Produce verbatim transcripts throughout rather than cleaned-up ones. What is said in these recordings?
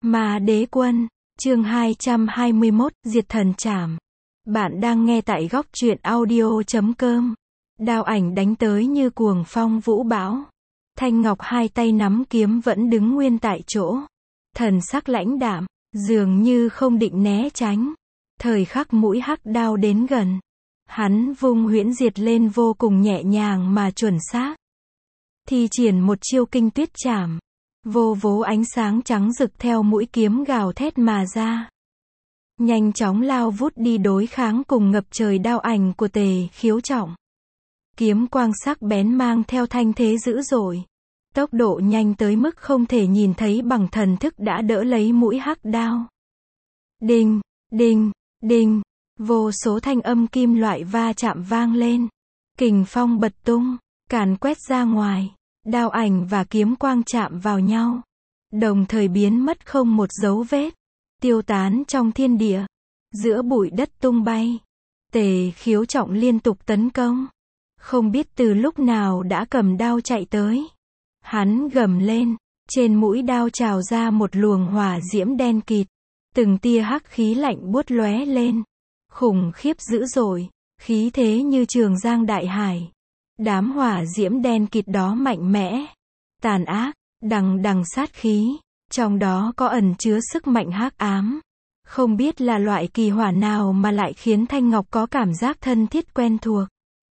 Ma Đế Quân, chương hai trăm hai mươi mốt, Diệt Thần Trảm. Bạn đang nghe tại góc truyện audio chấm com. Đao ảnh đánh tới như cuồng phong vũ bão. Thanh Ngọc hai tay nắm kiếm vẫn đứng nguyên tại chỗ. Thần sắc lãnh đạm, dường như không định né tránh. Thời khắc mũi hắc đao đến gần, hắn vung huyễn diệt lên vô cùng nhẹ nhàng mà chuẩn xác. Thi triển một chiêu kinh tuyết trảm. Vô vố ánh sáng trắng rực theo mũi kiếm gào thét mà ra. Nhanh chóng lao vút đi đối kháng cùng ngập trời đao ảnh của Tề Khiếu Trọng. Kiếm quang sắc bén mang theo thanh thế dữ dội. Tốc độ nhanh tới mức không thể nhìn thấy bằng thần thức đã đỡ lấy mũi hắc đao. Đinh, đinh, đinh, vô số thanh âm kim loại va chạm vang lên. Kình phong bật tung, càn quét ra ngoài. Đao ảnh và kiếm quang chạm vào nhau, đồng thời biến mất không một dấu vết, tiêu tán trong thiên địa, giữa bụi đất tung bay. Tề Khiếu Trọng liên tục tấn công, không biết từ lúc nào đã cầm đao chạy tới. Hắn gầm lên, trên mũi đao trào ra một luồng hỏa diễm đen kịt, từng tia hắc khí lạnh buốt lóe lên, khủng khiếp dữ dội, khí thế như Trường Giang đại hải. Đám hỏa diễm đen kịt đó mạnh mẽ, tàn ác, đằng đằng sát khí, trong đó có ẩn chứa sức mạnh hắc ám. Không biết là loại kỳ hỏa nào mà lại khiến Thanh Ngọc có cảm giác thân thiết quen thuộc.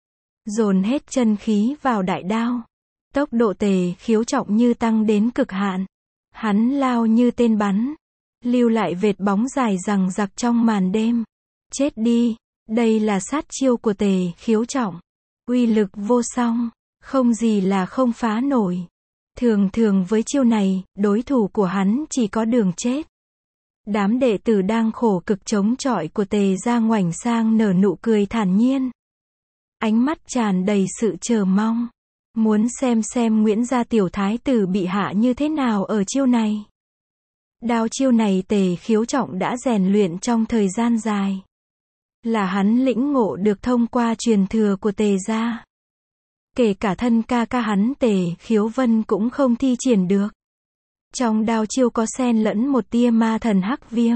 Dồn hết chân khí vào đại đao, tốc độ Tề Khiếu Trọng như tăng đến cực hạn. Hắn lao như tên bắn, lưu lại vệt bóng dài rằng rặc trong màn đêm. Chết đi, đây là sát chiêu của Tề Khiếu Trọng. Uy lực vô song, không gì là không phá nổi. Thường thường với chiêu này, đối thủ của hắn chỉ có đường chết. Đám đệ tử đang khổ cực chống chọi của Tề gia ngoảnh sang nở nụ cười thản nhiên. Ánh mắt tràn đầy sự chờ mong. Muốn xem xem Nguyễn gia tiểu thái tử bị hạ như thế nào ở chiêu này. Đao chiêu này Tề Khiếu Trọng đã rèn luyện trong thời gian dài. Là hắn lĩnh ngộ được thông qua truyền thừa của Tề gia. Kể cả thân ca ca hắn Tề Khiếu Vân cũng không thi triển được. Trong đao chiêu có xen lẫn một tia ma thần hắc viêm.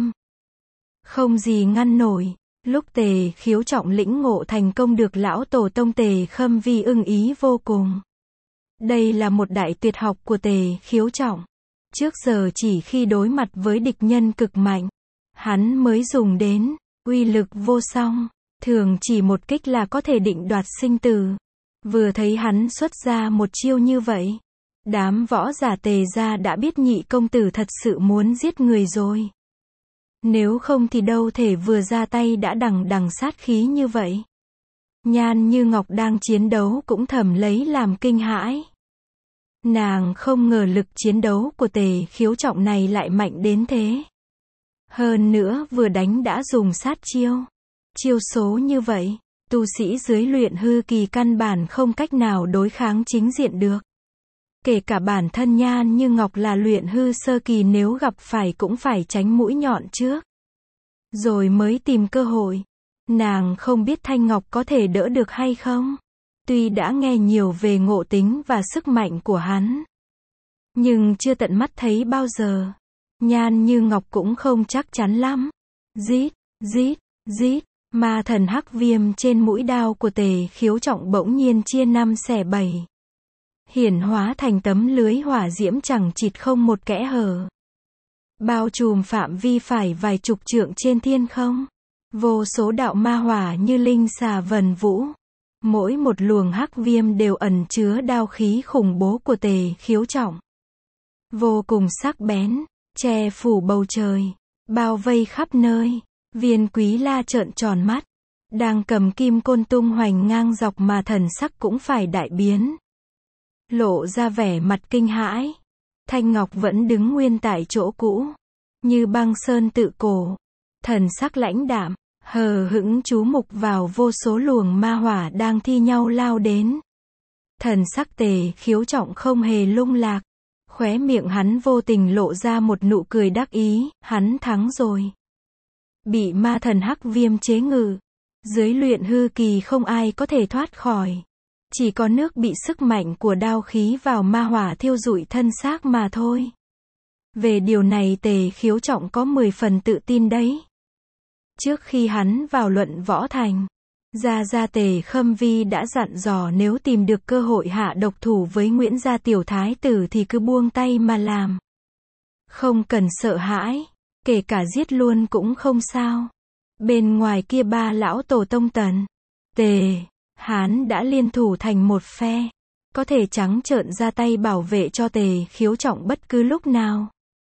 Không gì ngăn nổi. Lúc Tề Khiếu Trọng lĩnh ngộ thành công được lão tổ tông Tề Khâm Vi ưng ý vô cùng. Đây là một đại tuyệt học của Tề Khiếu Trọng. Trước giờ chỉ khi đối mặt với địch nhân cực mạnh, hắn mới dùng đến. Uy lực vô song, thường chỉ một kích là có thể định đoạt sinh tử. Vừa thấy hắn xuất ra một chiêu như vậy, đám võ giả Tề gia đã biết nhị công tử thật sự muốn giết người rồi. Nếu không thì đâu thể vừa ra tay đã đằng đằng sát khí như vậy. Nhan Như Ngọc đang chiến đấu cũng thầm lấy làm kinh hãi. Nàng không ngờ lực chiến đấu của Tề Khiếu Trọng này lại mạnh đến thế. Hơn nữa vừa đánh đã dùng sát chiêu. Chiêu số như vậy, tu sĩ dưới luyện hư kỳ căn bản không cách nào đối kháng chính diện được. Kể cả bản thân Nhan Như Ngọc là luyện hư sơ kỳ nếu gặp phải cũng phải tránh mũi nhọn trước. Rồi mới tìm cơ hội. Nàng không biết Thanh Ngọc có thể đỡ được hay không. Tuy đã nghe nhiều về ngộ tính và sức mạnh của hắn, nhưng chưa tận mắt thấy bao giờ. Nhan Như Ngọc cũng không chắc chắn lắm. Rít, rít, rít, ma thần hắc viêm trên mũi đao của Tề Khiếu Trọng bỗng nhiên chia năm xẻ bảy. Hiển hóa thành tấm lưới hỏa diễm chẳng chịt không một kẽ hở. Bao trùm phạm vi phải vài chục trượng trên thiên không. Vô số đạo ma hỏa như linh xà vần vũ. Mỗi một luồng hắc viêm đều ẩn chứa đao khí khủng bố của Tề Khiếu Trọng. Vô cùng sắc bén. Che phủ bầu trời, bao vây khắp nơi. Viên Quý La trợn tròn mắt, đang cầm kim côn tung hoành ngang dọc mà thần sắc cũng phải đại biến. Lộ ra vẻ mặt kinh hãi. Thanh Ngọc vẫn đứng nguyên tại chỗ cũ, như băng sơn tự cổ. Thần sắc lãnh đạm, hờ hững chú mục vào vô số luồng ma hỏa đang thi nhau lao đến. Thần sắc Tề Khiếu Trọng không hề lung lạc. Khóe miệng hắn vô tình lộ ra một nụ cười đắc ý, hắn thắng rồi. Bị ma thần hắc viêm chế ngự. Dưới luyện hư kỳ không ai có thể thoát khỏi. Chỉ có nước bị sức mạnh của đao khí vào ma hỏa thiêu rụi thân xác mà thôi. Về điều này Tề Khiếu Trọng có mười phần tự tin đấy. Trước khi hắn vào luận võ thành, Gia Gia Tề Khâm Vi đã dặn dò nếu tìm được cơ hội hạ độc thủ với Nguyễn gia tiểu thái tử thì cứ buông tay mà làm. Không cần sợ hãi, kể cả giết luôn cũng không sao. Bên ngoài kia ba lão tổ tông Tần, Tề, Hán đã liên thủ thành một phe, có thể trắng trợn ra tay bảo vệ cho Tề Khiếu Trọng bất cứ lúc nào.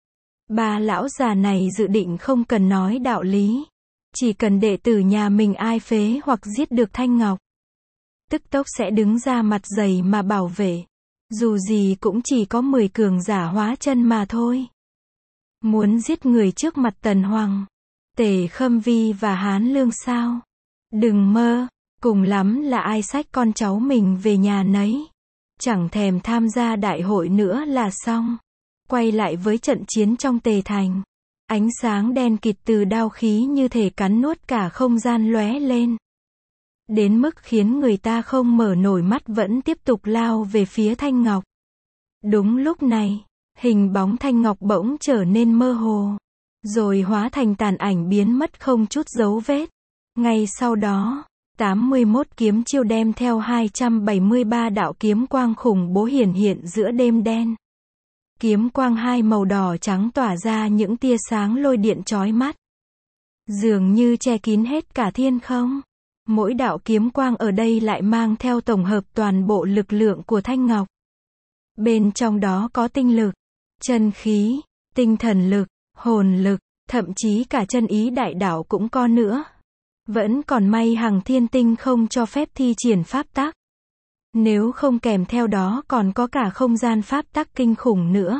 Ba lão già này dự định không cần nói đạo lý, chỉ cần đệ tử nhà mình ai phế hoặc giết được Thanh Ngọc, tức tốc sẽ đứng ra mặt dày mà bảo vệ. Dù gì cũng chỉ có mười cường giả hóa chân mà thôi. Muốn giết người trước mặt Tần Hoàng, Tề Khâm Vi và Hán Lương sao? Đừng mơ, cùng lắm là ai xách con cháu mình về nhà nấy. Chẳng thèm tham gia đại hội nữa là xong. Quay lại với trận chiến trong Tề Thành. Ánh sáng đen kịt từ đao khí như thể cắn nuốt cả không gian lóe lên. Đến mức khiến người ta không mở nổi mắt vẫn tiếp tục lao về phía Thanh Ngọc. Đúng lúc này, hình bóng Thanh Ngọc bỗng trở nên mơ hồ, rồi hóa thành tàn ảnh biến mất không chút dấu vết. Ngay sau đó, tám mươi mốt kiếm chiêu đem theo hai trăm bảy mươi ba đạo kiếm quang khủng bố hiển hiện giữa đêm đen. Kiếm quang hai màu đỏ trắng tỏa ra những tia sáng lôi điện chói mắt, dường như che kín hết cả thiên không. Mỗi đạo kiếm quang ở đây lại mang theo tổng hợp toàn bộ lực lượng của Thanh Ngọc. Bên trong đó có tinh lực, chân khí, tinh thần lực, hồn lực, thậm chí cả chân ý đại đạo cũng có nữa. Vẫn còn may Hằng Thiên Tinh không cho phép thi triển pháp tắc. Nếu không kèm theo đó còn có cả không gian pháp tắc kinh khủng nữa.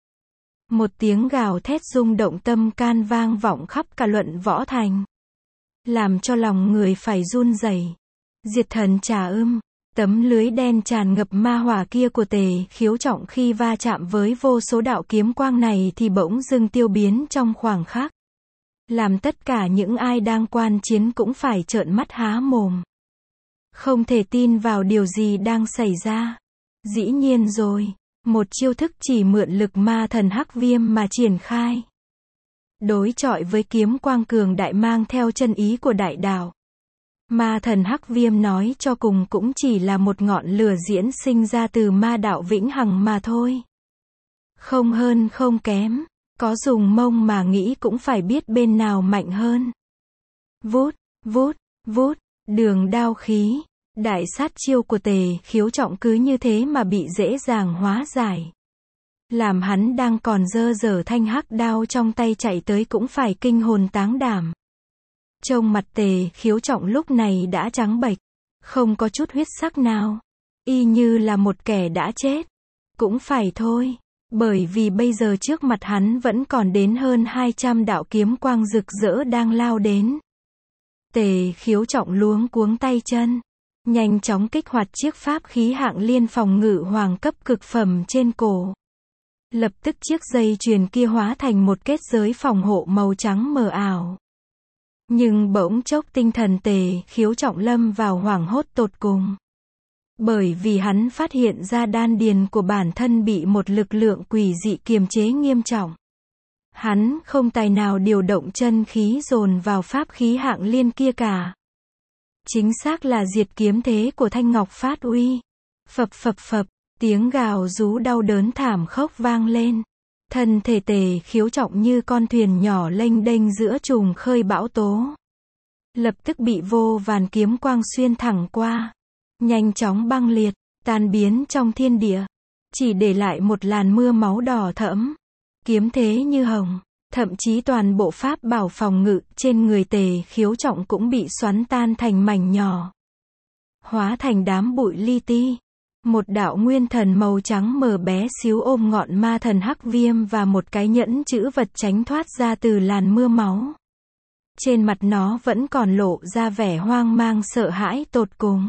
Một tiếng gào thét rung động tâm can vang vọng khắp cả luận võ thành, làm cho lòng người phải run rẩy. Diệt thần trà ưm, tấm lưới đen tràn ngập ma hỏa kia của Tề Khiếu Trọng khi va chạm với vô số đạo kiếm quang này thì bỗng dưng tiêu biến trong khoảng khắc, làm tất cả những ai đang quan chiến cũng phải trợn mắt há mồm, không thể tin vào điều gì đang xảy ra. Dĩ nhiên rồi, một chiêu thức chỉ mượn lực ma thần hắc viêm mà triển khai, đối chọi với kiếm quang cường đại mang theo chân ý của đại đạo. Ma thần hắc viêm nói cho cùng cũng chỉ là một ngọn lửa diễn sinh ra từ ma đạo vĩnh hằng mà thôi. Không hơn không kém, có dùng mông mà nghĩ cũng phải biết bên nào mạnh hơn. Vút, vút, vút, đường đao khí, đại sát chiêu của Tề Khiếu Trọng cứ như thế mà bị dễ dàng hóa giải. Làm hắn đang còn dơ dở thanh hắc đao trong tay chạy tới cũng phải kinh hồn táng đảm. Trông mặt Tề Khiếu Trọng lúc này đã trắng bệch, không có chút huyết sắc nào, y như là một kẻ đã chết. Cũng phải thôi, bởi vì bây giờ trước mặt hắn vẫn còn đến hơn hai trăm đạo kiếm quang rực rỡ đang lao đến. Tề Khiếu Trọng luống cuống tay chân, nhanh chóng kích hoạt chiếc pháp khí hạng liên phòng ngự hoàng cấp cực phẩm trên cổ. Lập tức chiếc dây chuyền kia hóa thành một kết giới phòng hộ màu trắng mờ ảo. Nhưng bỗng chốc tinh thần Tề Khiếu Trọng lâm vào hoảng hốt tột cùng. Bởi vì hắn phát hiện ra đan điền của bản thân bị một lực lượng quỷ dị kiềm chế nghiêm trọng. Hắn không tài nào điều động chân khí dồn vào pháp khí hạng liên kia cả. Chính xác là diệt kiếm thế của Thanh Ngọc phát uy. Phập phập phập, tiếng gào rú đau đớn thảm khốc vang lên. Thân thể Tề Khiếu Trọng như con thuyền nhỏ lênh đênh giữa trùng khơi bão tố. Lập tức bị vô vàn kiếm quang xuyên thẳng qua, nhanh chóng băng liệt, tan biến trong thiên địa, chỉ để lại một làn mưa máu đỏ thẫm. Kiếm thế như hồng, thậm chí toàn bộ pháp bảo phòng ngự trên người Tề Khiếu Trọng cũng bị xoắn tan thành mảnh nhỏ, hóa thành đám bụi li ti. Một đạo nguyên thần màu trắng mờ bé xíu ôm ngọn ma thần hắc viêm và một cái nhẫn chữ vật tránh thoát ra từ làn mưa máu. Trên mặt nó vẫn còn lộ ra vẻ hoang mang sợ hãi tột cùng.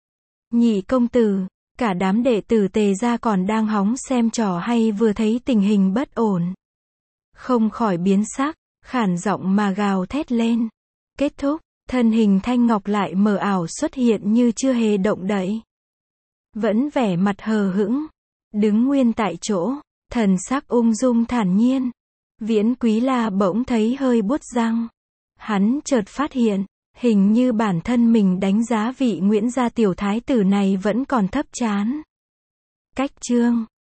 Nhị công tử, cả đám đệ tử Tề gia còn đang hóng xem trò hay vừa thấy tình hình bất ổn, không khỏi biến sắc, khản giọng mà gào thét lên. Kết thúc, thân hình Thanh Ngọc lại mờ ảo xuất hiện như chưa hề động đậy. Vẫn vẻ mặt hờ hững, đứng nguyên tại chỗ, thần sắc ung dung thản nhiên. Viễn Quý La bỗng thấy hơi buốt răng. Hắn chợt phát hiện, hình như bản thân mình đánh giá vị Nguyễn gia tiểu thái tử này vẫn còn thấp chán. Cách chương